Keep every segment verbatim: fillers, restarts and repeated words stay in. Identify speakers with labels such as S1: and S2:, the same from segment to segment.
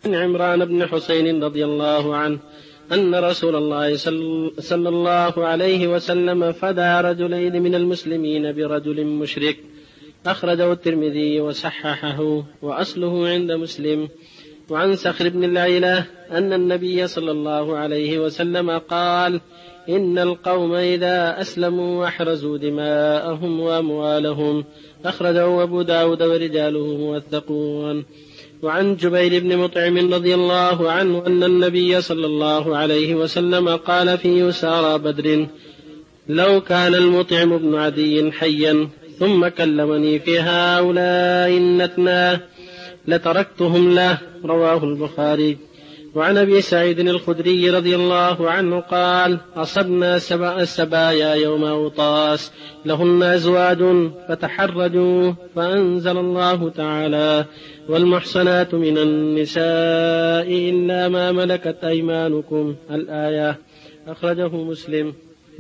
S1: عن عمران بن حسين رضي الله عنه أن رسول الله صلى الله عليه وسلم فدى رجلين من المسلمين برجل مشرك، أخرجه الترمذي وصححه وأصله عند مسلم. وعن صخر بن العيلة أن النبي صلى الله عليه وسلم قال: إن القوم إذا أسلموا أحرزوا دماءهم وأموالهم، أخرجه أبو داود ورجاله موثقون. وعن جبير بن مطعم رضي الله عنه أن النبي صلى الله عليه وسلم قال في يسارى بدر: لو كان المطعم بن عدي حيا ثم كلمني في هؤلاء النتنا لتركتهم له، رواه البخاري. وعن أبي سعيد الخدري رضي الله عنه قال: أصبنا سبع السبايا يوم أوطاس لهن أزواج فتحرجوا، فأنزل الله تعالى: والمحصنات من النساء إلا ما ملكت أيمانكم، الآية، أخرجه مسلم.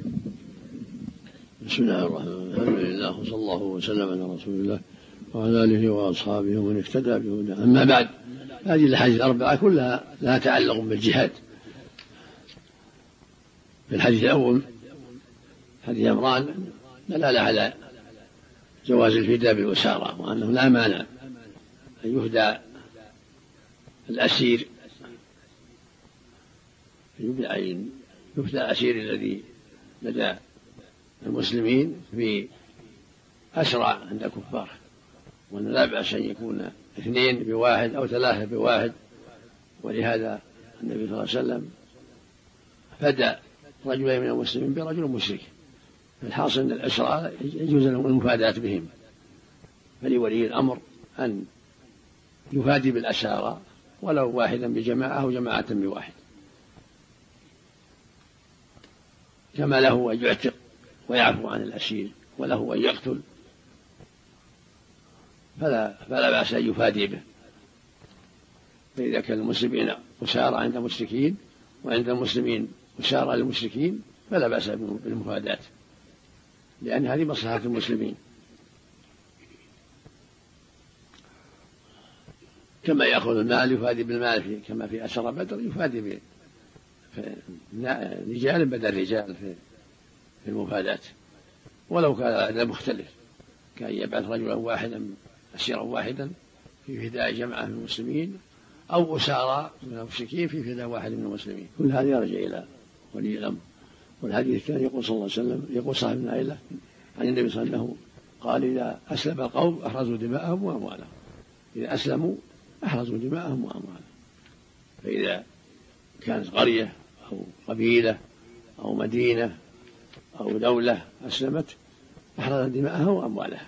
S2: بسم الله الرحمن الرحيم، الحمد لله وصلى الله وسلم على رسول الله وعلى آله وأصحابه ومن اهتدى بهداه. أما بعد، هذه الأحاديث الأربعة كلها لها تعلق بالجهاد. في الحديث الأول حديث عمران دلالة على جواز الفداء بالأسارى، وأنه لا مانع أن يهدى الأسير، يفدى الأسير الذي لدى المسلمين في أسرى عند كفار، وأن لا بأس أن يكون اثنين بواحد أو ثلاثة بواحد. ولهذا النبي صلى الله عليه وسلم فدى رجلين من المسلمين برجل مشرك. الحاصل أن الأسرى يجوز لهم المفاداة بهم، فلولي الأمر أن يفادي بالأسارى ولو واحدا بجماعة أو جماعة بواحد، كما له أن يعتق ويعفو عن الأسير، وله أن يقتل، فلا, فلا بأس أن يفادي به. فإذا كان المسلمين أسارى عند المشركين وعند المسلمين أسارى للمشركين فلا بأس بالمفاداة، لأن هذه مصلحة المسلمين. كما يأخذ المال يفادي بالمال، كما في أسرى بدر يفادي برجال بدل رجال في المفاداة، ولو كان هذا مختلف، كان يبعث رجلا واحدا أسيرا واحدا في فداء جماعة من المسلمين، أو أسارى من المشركين في فداء واحد من المسلمين. كل هذا يرجع إلى ولي الأمر. والحديث الثاني يقول صلى الله عليه وسلم، يقول صاحب بن عيلة عن النبي صلى الله عليه وسلم قال: إذا أسلم القوم أحرزوا دماءهم وأموالهم. إذا أسلموا أحرزوا دماءهم وأموالهم. فإذا كانت قرية أو قبيلة أو مدينة أو دولة أسلمت أحرزت دماءها وأموالها،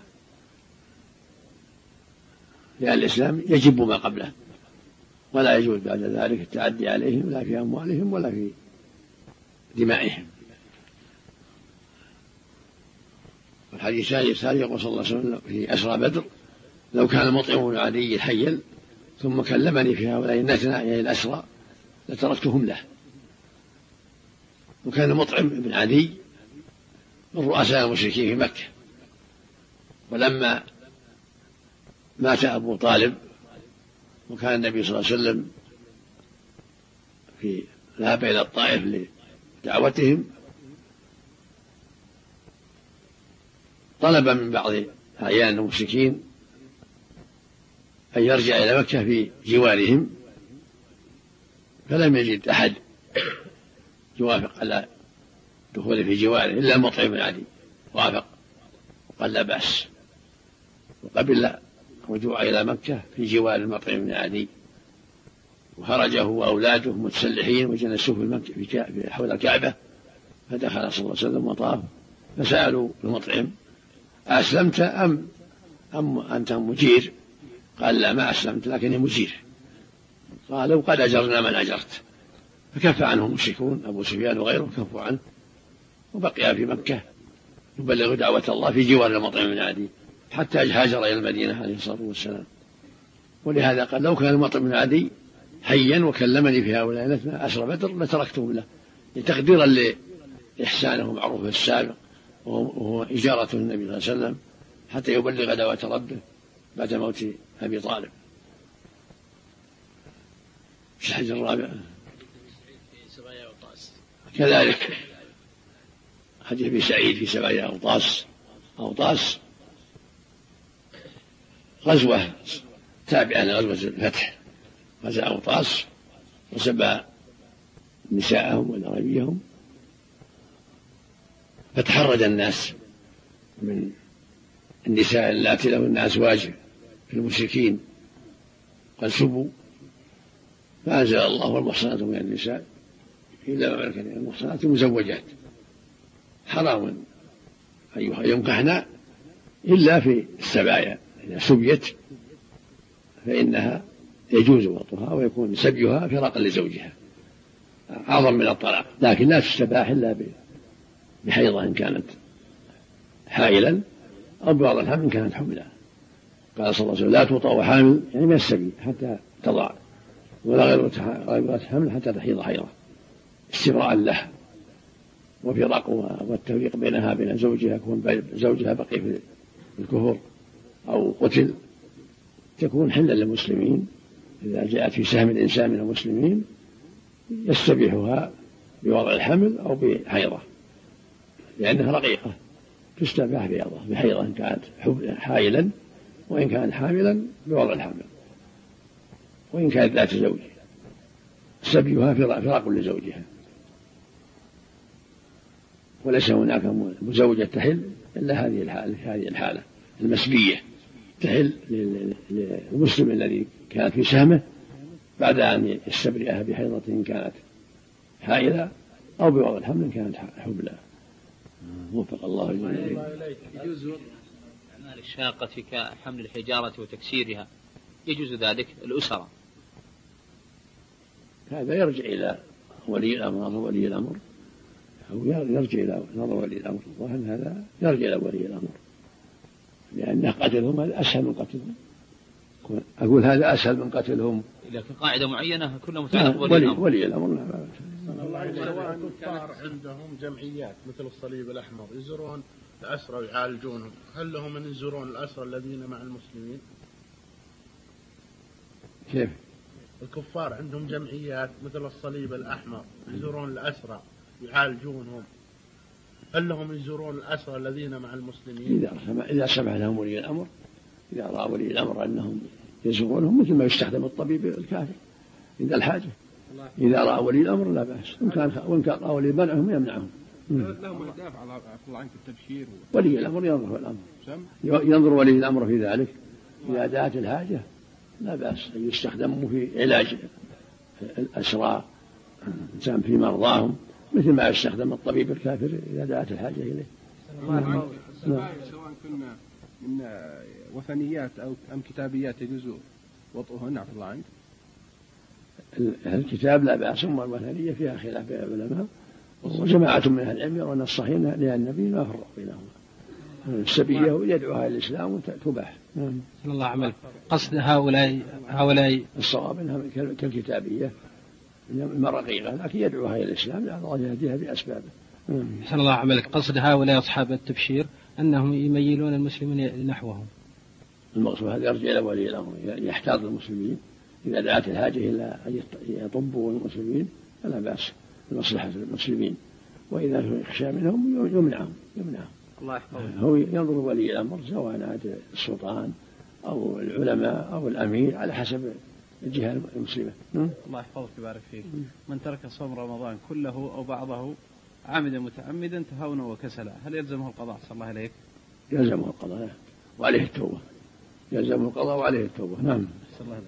S2: لأن الإسلام يجب ما قبله، ولا يجوز بعد ذلك التعدي عليهم لا في أموالهم ولا في دمائهم. والحديث الثاني يقول صلى الله عليه وسلم في أسرى بدر: لو كان مطعم بن عدي حيا ثم كلمني في هؤلاء النتنا يعني الأسرى لتركتهم له. وكان مطعم بن عدي من رؤساء المشركين في مكة، ولما مات أبو طالب وكان النبي صلى الله عليه وسلم في ذهب إلى الطائف لدعوتهم، طلب من بعض أعيان المشركين أن يرجع إلى مكة في جوارهم، فلم يجد أحد يوافق على دخوله في جواره إلا مطعم بن عدي، وافق وقال لا بأس، وقبل الرجوع إلى مكة في جوار المطعم بن عدي. وخرج هو وأولاده متسلحين وجلسوا في المكة في حول الكعبة، فدخل صلى الله عليه وسلم وطاف، فسألوا المطعم: أسلمت أم أم أنت مجير؟ قال: لا، ما أسلمت لكني مجير. قالوا: قد أجرنا من أجرت. فكف عنه المشركون أبو سفيان وغيره، كفوا عنه، وبقي في مكة يبلغ دعوة الله في جوار المطعم بن عدي حتى هاجر إلى المدينة عليه الصلاة والسلام. ولهذا قال: لو كان المطعم بن عدي حيا وكلمني في هؤلاء الاثنى أسرى بدر لتركتهم له، تقديرا لإحسانه ومعروفه السابق، وهو إجارة النبي صلى الله عليه وسلم حتى يبلغ دعوة ربه بعد موت أبي طالب. الحج الرابع كذلك حديث ابي سعيد في سبايا أوطاس أوطاس غزوة تابعة لغزوة الفتح، غزا أوطاس وسبى نساءهم وذراريهم، فتحرج الناس من النساء اللاتي لهن أزواج في المشركين قد سبوا، فأنزل الله والمحصنات من النساء إلا ما ملكت المحصنات المزوجات حرام أن ينكحن إلا في السبايا، إذا سبيت فإنها يجوز وطئها ويكون سبيها فراقا لزوجها أعظم من الطلاق، لكن لا تستباح إلا بحيضة إن كانت حائلا أو بوضع الحمل إن كانت حملا. قال صلى الله عليه وسلم لا توطأ حامل يعني من السبي حتى تضع، ولا غير حمل حتى تحيض حيضة استبراء لها وفراقها والتفريق بينها بين زوجها، يكون زوجها بقي في الكفر أو قتل تكون حلا للمسلمين. إذا جاءت في سهم الإنسان من المسلمين يستبيحها بوضع الحمل أو بحيضة، لأنها رقيقة تستباح بحيضة إن كانت حائلا، وإن كانت حاملا بوضع الحمل، وإن كانت ذات زوج سبيها فراق لزوجها. وليس هناك مزوجة تحل إلا هذه الحالة، هذه الحالة المسبية تحل للمسلم الذي كانت في سهمه بعد أن يستبرئها بحيضة إن كانت حائلة أو بوضع الحمل إن كانت حبلى. وفق الله إليك.
S3: يجوز أعمال الشاقة كحمل الحجارة وتكسيرها، يجوز ذلك الأسرة؟
S2: هذا يرجع إلى ولي الأمر، نظر ولي الأمر، أو يرجع إلى نظر ولي الأمر، وأن هذا يرجع إلى ولي الأمر، لأن قتلهم هذا أسهل من قتلهم. أقول هذا أسهل من قتلهم.
S3: لكن قاعدة معينة كلها متعلقة بولي الأمر.
S2: ولي الأمر
S4: سواء الكفار عندهم جمعيات مثل الصليب الأحمر يزورون الأسرى ويعالجونهم، هل لهم أن يزورون الأسرى الذين مع المسلمين؟
S2: كيف؟
S4: الكفار عندهم جمعيات مثل الصليب الأحمر يزورون الأسرى يعالجونهم، هل لهم يزورون الأسرى الذين مع المسلمين؟
S2: إذا إذا سمح لهم ولي الأمر، إذا رأى ولي الأمر أنهم يزورونهم مثل ما يستخدم الطبيب الكافر عند الحاجة، إذا رأى ولي الأمر لا بأس، وإن كان وإن كان رأى ولي منعهم يمنعهم.
S5: لهم أهداف على عنك التبشير و...
S2: ولي الأمر ينظر الأمر ينظر ولي الأمر في ذلك، إذا دعت الحاجة لا بأس أن يستخدموا في علاج الأسرى إنسان في مرضاهم مثل ما يستخدم الطبيب الكافر إذا دعت الحاجة إليه.
S5: سواء كنا من وثنيات أو أم كتابيات يجوز وطئهن عفوا الله عنك.
S2: الكتاب لا بأس، أما الوثنية فيها خلاف بين العلماء، وجماعة من أهل العلم يرون الصحيح لأن النبي ما فرق بينهما، السبية يدعوها الإسلام وتباح.
S1: صلى الله عمل قصد هؤلاء هؤلاء
S2: الصواب انها كالكتابيه مرقيقه، لكن يدعوها الى الاسلام لان الله يهديها باسبابه.
S1: صلى الله عملك قصد هؤلاء اصحاب التبشير انهم يميلون المسلمين نحوهم.
S2: المقصود هذا يرجع الى ولي الامر يحتاط المسلمين، اذا دعت الحاجه الى ان يطبوا المسلمين فلا باس لمصلحه المسلمين، واذا يخشى منهم يمنعهم يمنعهم.
S3: الله يحفظه.
S2: هو ينظر ولي الامر سواء عاد السلطان أو العلماء أو الأمير على حسب الجهة المسلمة.
S3: الله يحفظك ويبارك فيك. من ترك صوم رمضان كله أو بعضه عامدا متعمدا تهاونا وكسلا، هل يلزمه القضاء؟ صلى الله عليك.
S2: يلزمه القضاء وعليه التوبة. يلزمه القضاء وعليه التوبة. نعم.
S3: صلى الله عليك.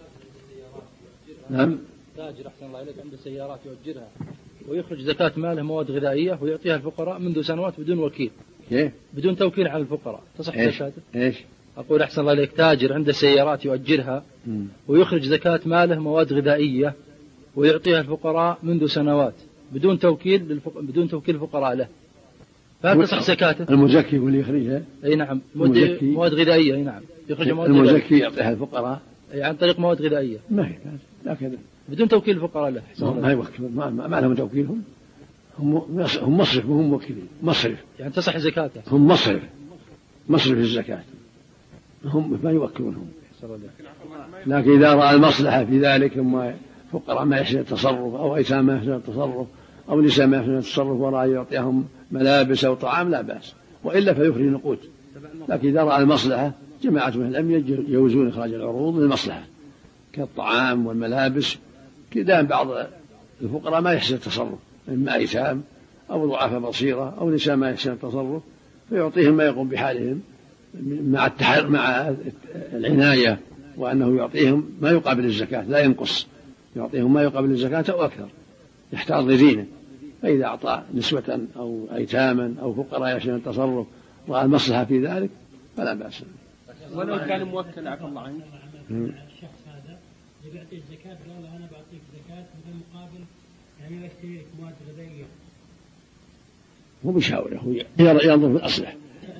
S2: نعم.
S6: تاجر أحسن الله عليك عنده سيارات يؤجرها ويخرج زكاة ماله مواد غذائية ويعطيها الفقراء منذ سنوات بدون وكيل.
S2: كيف؟
S6: بدون توكيل على الفقراء، تصح زكاته؟
S2: إيش؟
S6: أقول أحسن الله عليك تاجر عنده سيارات يؤجرها ويخرج زكاة ماله مواد غذائية ويعطيها الفقراء منذ سنوات بدون توكيل للفق... بدون توكيل الفقراء له، فهل تصح زكاته؟
S2: المزكي هو اللي يخرجها؟
S6: أي نعم، مواد غذائية. أي نعم،
S2: يخرج مواد غذائية. المزكي يعطيها الفقراء
S6: أي عن طريق مواد غذائية.
S2: ما هي لكن
S6: بدون توكيل الفقراء له.
S2: ما يوكلون، ما, ما لهم توكيلهم، هم هم مصرف وهم موكلين، مصرف
S6: يعني تصح زكاته.
S2: هم مصرف مصرف الزكاة، هم ما يوكلونهم. لكن إذا رأى المصلحة في ذلك ثم فقراء ما يحسن التصرف أو أيتام ما يحسن التصرف أو نساء ما يحسن التصرف ورأى يعطيهم ملابس أو طعام لا بأس، وإلا فيخرج نقود. لكن إذا رأى المصلحة جماعة من العلم يجوزون إخراج العروض للمصلحة كالطعام والملابس. كذا بعض الفقراء ما يحسن التصرف، إما أيتام أو ضعاف بصيرة أو نساء ما يحسن التصرف، فيعطيهم ما يقوم بحالهم مع التحر مع العناية، وأنه يعطيهم ما يقابل الزكاة لا ينقص، يعطيهم ما يقابل الزكاة أو أكثر يحتاط لدينه. فإذا أعطى نسوة أو أيتاما أو فقراء يحسن التصرف رأى المصلحة في ذلك فلا بأس.
S5: ولو كان موكل عفى الله عنك
S7: الشخص هذا اللي بيعطي الزكاة قال أنا بعطيك زكاة بالمقابل يعني بشتري لك مواد غذائية،
S2: هو بيشاوره، هو ينظر في الأصلح،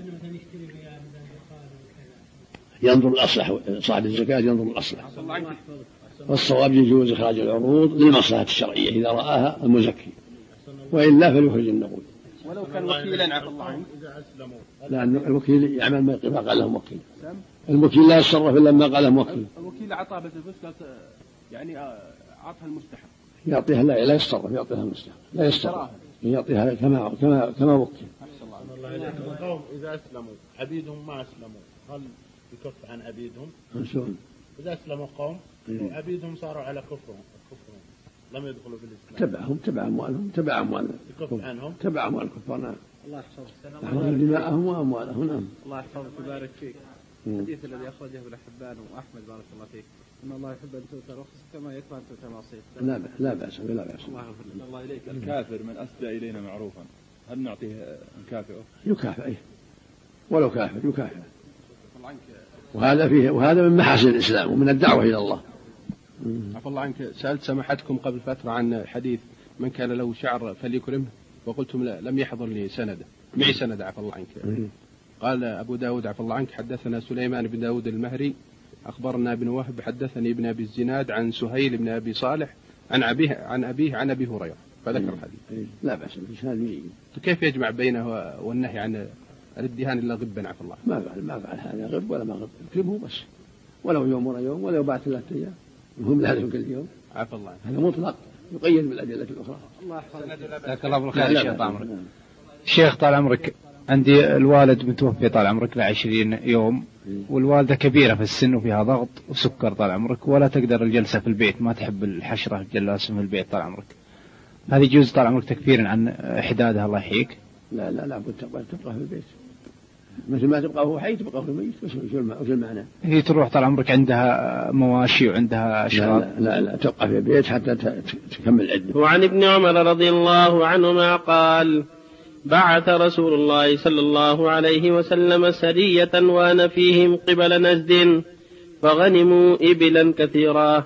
S2: ينظر الأصلح صاحب الزكاة ينظر الأصلح، والصواب يجوز إخراج العروض للمصلحة الشرعية إذا رآها المزكي، وإلا فليخرج النقود.
S5: ولو كان وكيلا عفى الله عنك،
S2: لأن الوكيل يعمل ما قال له موكل، الوكيل لا يتصرف إلا ما قال له موكل.
S5: الوكيل أعطاه بس الفلوس يعني أعطها المستحق،
S2: يعطيها لا لا يتصرف، يعطيها المستحق لا يتصرف، يعطيها كما كما كما وكل.
S4: القوم إذا أسلموا عبيدهم ما أسلموا هل يكف عن عبيدهم؟
S2: شلون؟
S4: إذا أسلموا قوم وعبيدهم صاروا على كفرهم كفرهم لم يدخلوا في الإسلام،
S2: تبعهم تبع أموالهم تبع أموالهم
S4: يكف عنهم
S2: تبع أموال الكفار. نعم.
S3: الله يحفظك.
S2: يحفظون دماءهم وأموالهم. نعم.
S3: الله يحفظك ويبارك فيك. الحديث الذي أخرجه ابن حبان وأحمد بارك الله فيك إن الله يحب أن تؤتى رخص كما يكره أن تؤتى معصية.
S2: لا لا بأس لا بأس.
S3: الله يغفر
S8: الله إليك. الكافر من أسدى إلينا معروفا هل نعطيه نكافئه؟
S2: يكافئه ولو كافر يكافئ. وهذا فيه وهذا من محاسن الإسلام ومن الدعوة إلى الله.
S5: عفى الله عنك، سألت سماحتكم قبل فترة عن حديث من كان له شعر فليكرمه، وقلتم لا لم يحضر لي سنده معي سند عفى الله عنك. قال أبو داود عفى الله عنك حدثنا سليمان بن داود المهري أخبرنا ابن وهب حدثني ابن أبي الزناد عن سهيل بن أبي صالح عن أبيه عن أبيه عن أبي هريرة فذكر الحديث.
S2: لا بأس به.
S5: كيف يجمع بينه والنهي عن الادهان إلا غبا عفى الله؟
S2: ما فعل ما فعل هذا غب ولا ما غب، اكرمه بس ولو يوم ورا يوم ولو بعد ثلاثة أيام، المهم لازم كل يوم.
S5: عفى الله.
S2: هذا مطلق يقيد بالأدلة الأخرى.
S3: الله يحفظك.
S6: جزاك الله بالخير يا شيخ طال عمرك. شيخ طال عمرك، عندي الوالد متوفي طال عمرك لعشرين يوم، والوالدة كبيرة في السن وفيها ضغط وسكر طال عمرك، ولا تقدر الجلسة في البيت، ما تحب الحشرة الجلاسة في البيت طال عمرك. هذه يجوز طال عمرك تكفير عن إحدادها الله يحييك؟
S2: لا لا لا بد تبقى تبقى في البيت مثل ما تبقى هو حي تبقى هو ميت. وش المعنى؟
S6: هي تروح طال عمرك عندها مواشي وعندها أشراط.
S2: لا, لا لا تبقى في البيت حتى تكمل عدة.
S1: وعن ابن عمر رضي الله عنهما قال: بعث رسول الله صلى الله عليه وسلم سرية وأنا فيهم قبل نجد فغنموا إبلا كثيرا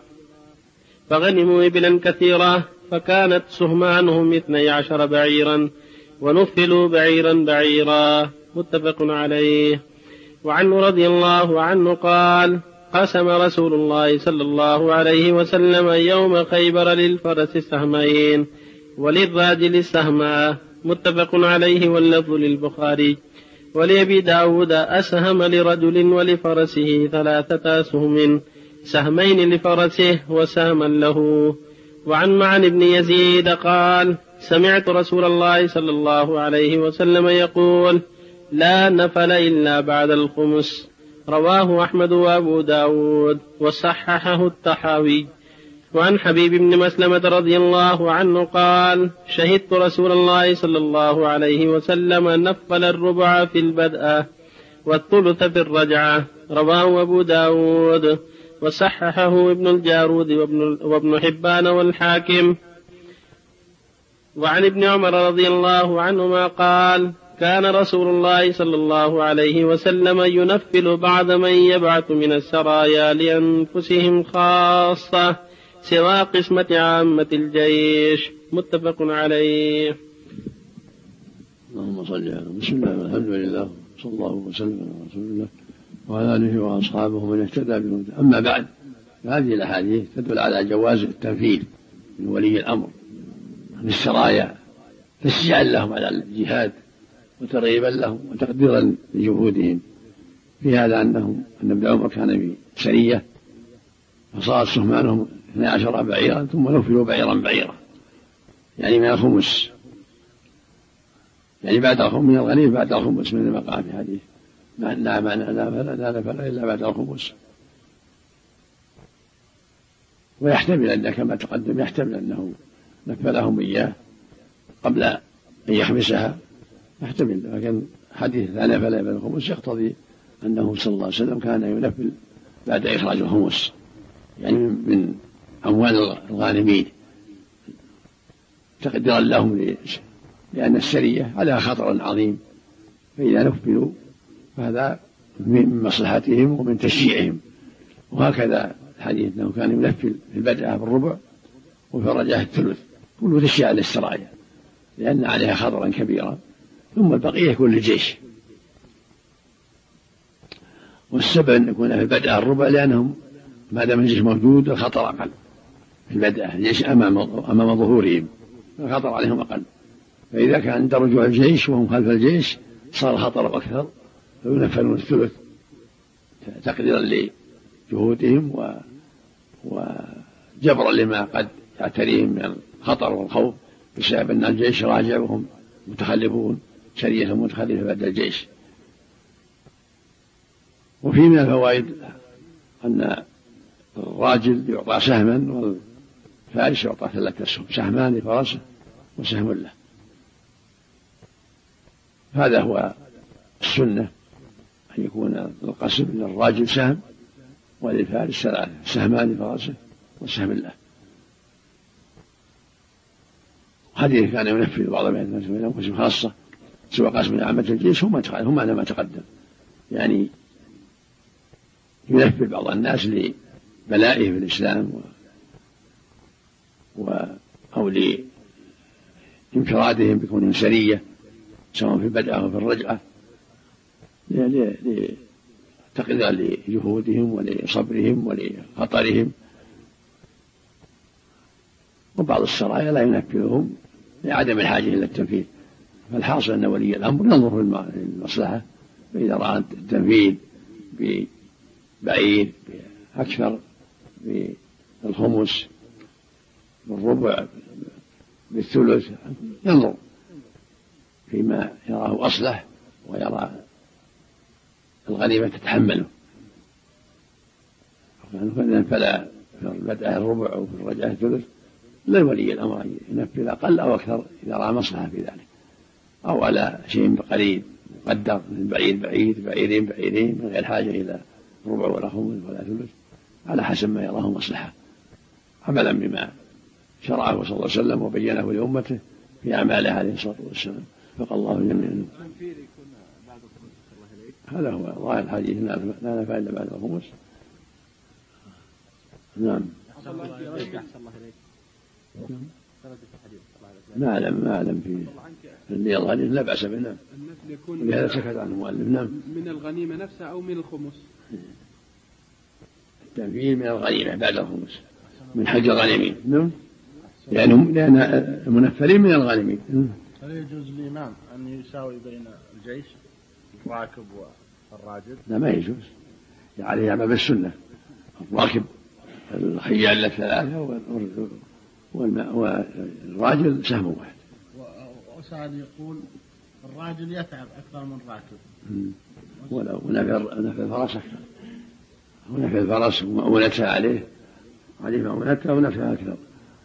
S1: فغنموا إبلا كثيرا فكانت سهمانهم اثني عشر بعيرا ونفلوا بعيرا بعيرا متفق عليه. وعنه رضي الله عنه قال: قسم رسول الله صلى الله عليه وسلم يوم خيبر للفرس سهمين وللراجل سهما متفق عليه واللفظ للبخاري. ولأبي داود أسهم لرجل ولفرسه ثلاثة أسهم، سهمين لفرسه وسهما له. وعن معن بن يزيد قال: سمعت رسول الله صلى الله عليه وسلم يقول: لا نفل إلا بعد الخمس. رواه أحمد وأبو داود وصححه الطحاوي. وعن حبيب بن مسلمة رضي الله عنه قال: شهدت رسول الله صلى الله عليه وسلم نفل الربع في البدء والثلث في الرجعة. رواه أبو داود وصححه ابن الجارود وابن, وابن حبان والحاكم. وعن ابن عمر رضي الله عنهما قال: كان رسول الله صلى الله عليه وسلم ينفل بعض من يبعث من السرايا لأنفسهم خاصة سوى قسمة عامة الجيش. متفق عليه.
S2: اللهم صل على بسم الله والحمد لله صلى الله وسلم على رسول الله وعلى آله وأصحابه من اهتدى بهداه. أما بعد، هذه الأحاديث تدل على جواز التنفيذ من ولي الأمر من السرايا تشجيعا لهم على الجهاد وترغيبا لهم وتقديرا لجهودهم. في هذا أنهم أن ابن عمر كان بسرية فصارت سهمانهم اثني عشر بعيرا ثم نفلوا بعيرا بعيرا، يعني من الخمس، يعني بعد الخمس من الغنيم بعد الخمس من المقام في حديث لا لا لا نفل إلا بعد الخمس. ويحتمل أن كما تقدم يحتمل أنه نفلهم إياه قبل أن يخمسها، يحتمل، لكن حديث لا نفل إلا بعد الخمس يقتضي أنه صلى الله عليه وسلم كان ينفل بعد إخراج الخمس، يعني من أموال الغانمين تقديرا لهم، لأن السرية على خطر عظيم، فإذا نفلوا فهذا من مصلحتهم ومن تشجيعهم. وهكذا الحديث أنه كان ينفل في البدء بالربع وفي الرجعة الثلث، كله تشجيع للسرايا لأن عليها خطرا كبيرا، ثم البقية يكون للجيش. والسبب أن يكون في البدء الربع لأنهم ما دام الجيش موجود الخطر أقل في البدء، الجيش أمام أمام ظهورهم الخطر عليهم أقل، فإذا كان عند رجوع الجيش وهم خلف الجيش صار الخطر أكثر، فينفلون الثلث تقديرا لجهودهم و... وجبرا لما قد يعتريهم من الخطر والخوف بسبب أن الجيش راجع وهم متخلفون، سرية متخلفة بعد الجيش. وفي من الفوائد أن الراجل يعطى سهما والفارس يعطى ثلاثة أسهم، سهمان لفرسه وسهم له. هذا هو السنة، أن يكون القسم للراجل سهم وللفارس ثلاثة، سهمان لفرسه وسهم له. هذه كان ينفذ بعض من قسم خاصة سوى قسم عامة الجيش هم هم على ما تقدم، يعني ينفذ بعض الناس لبلائه في الإسلام و... و... أو لانفرادهم بكون سرية سواء في البدء أو في الرجعة، لتقدير لجهودهم ولصبرهم ولخطرهم. وبعض السرايا لا ينفذهم لعدم الحاجة إلى التنفيذ، فالحاصل أن ولي الأمر ينظر في المصلحة، فإذا رأى التنفيذ بعيد أكثر بالخمس بالربع بالثلث ينظر فيما يراه أصلح ويرى الغنيمة تتحمله، فلا في البدء الربع أو في الرجعة الثلث للولي الأمر ينفذ أقل أو أكثر إذا رأى مصلحة في ذلك، أو على شيء قليل مقدر من بعيد بعيد بعيرين بعيرين من غير حاجة إلى ربع ولا خمس ولا ثلث، على حسب ما يراه مصلحة، عملا بما شرعه صلى الله عليه وسلم وبينه لأمته في أعماله عليه الصلاة والسلام. فقال الله جميعا هذا هو ظاهر الحديث، لا نفع إلا بعد الخمس. نعم. ما أعلم ما أعلم في اللي الغنيمة لا بأس به، نعم، ولهذا سكت عنه المؤلف. نعم.
S5: من الغنيمة نفسها أو من الخمس؟
S2: التنفيذ من الغنيمة بعد الخمس من حج الغنيمين، نعم، لأنهم لأن المنفلين من الغنيمين.
S4: هل يجوز الإمام أن يساوي بين الجيش الراكب والراجل؟
S2: لا ما يجوز، يعني يعمل بالسنة، الراكب الخيال الثلاثة والراجل سهم واحد.
S4: وسعد يقول الراجل يتعب أكثر من راكب،
S2: ولو نفع الفرس أكثر، ونفع الفرس ومؤونتها عليه عليه مؤونتها ونفعها أكثر،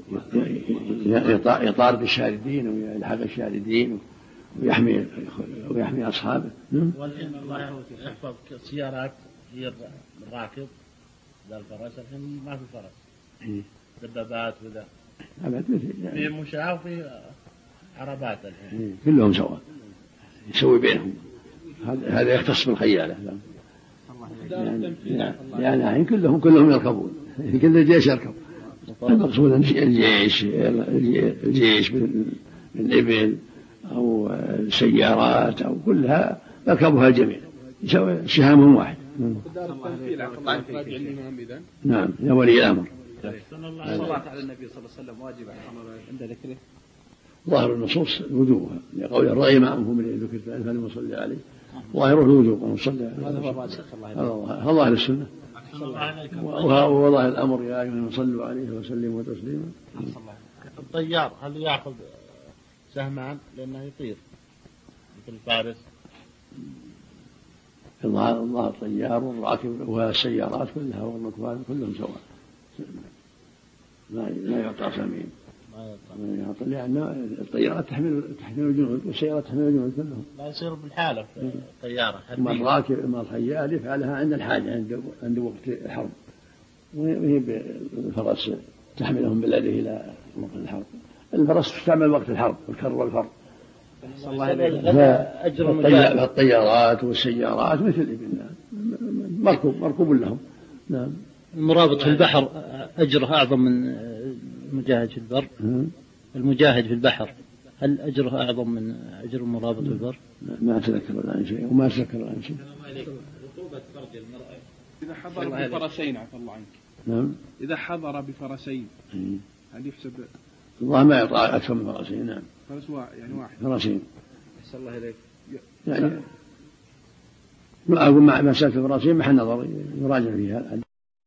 S2: يطار بالشاردين ويلحق الشاردين ويحمي ويحمي أصحابه.
S4: والحين الله يحفظ سيارات هي الراكب ذا الفرس، الحين ما في فرس، دبابات وذا في مشاة وفي عربات الحين
S2: كلهم سواء، يسوي بينهم، هذا يختص بالخيالة، يعني يعني الحين كلهم كلهم يركبون، كل الجيش يركب، المقصود الجيش الجيش بالإبل أو السيارات أو كلها يركبها الجميع، يسوي سهامهم واحد. نعم يا ولي الأمر.
S3: الصلاة على النبي صلى الله عليه وسلم واجبة عند ذكره.
S2: ظاهر النصوص وجوبها لقول الرأي معهم من ذكر فلم يصلي عليه، ظاهره الوجوب أن نصلي عليه.
S3: هذا هو الراجح.
S2: هذا ظاهر السنة. ووضع الأمر يا أيها صلوا عليه وسلموا تسليما.
S4: الطيار هل يأخذ سهمان لأنه يطير مثل الفارس؟
S2: الله الطيار والراكب والسيارات كلها والركبان كلهم سواء، ما لا يعطى سمين، ما يعطى، لأن الطيارات تحمل تحمل الجنود والسيارات تحمل الجنود كلهم.
S4: لا يصير بالحالة الطيارة.
S2: أما الراكب أما الخيال يفعلها عند الحاجة، عند عند وقت الحرب، وهي بالفرس تحملهم بلده إلى وقت الحرب. الفرس تستعمل وقت الحرب، الكر والفر. فالطيارات والسيارات مثل الإبل مركوب مركوب لهم. نعم.
S6: المرابط في البحر أجره أعظم من المجاهد في البر. المجاهد في البحر هل أجره أعظم من أجر المرابط في البر؟
S2: ما أتذكر الآن شيء وما أتذكر الآن شيء.
S5: إذا حضر بفرسين عفى الله عنك.
S2: نعم.
S5: إذا حضر بفرسين هل يحسب؟
S2: الله ما يطلع أكثر من فرسين. نعم.
S5: فرس يعني واحد.
S2: فرسين.
S5: أحسن الله إليك.
S2: يعني ما أقول مع مسألة الفرسين محل نظر يراجع فيها.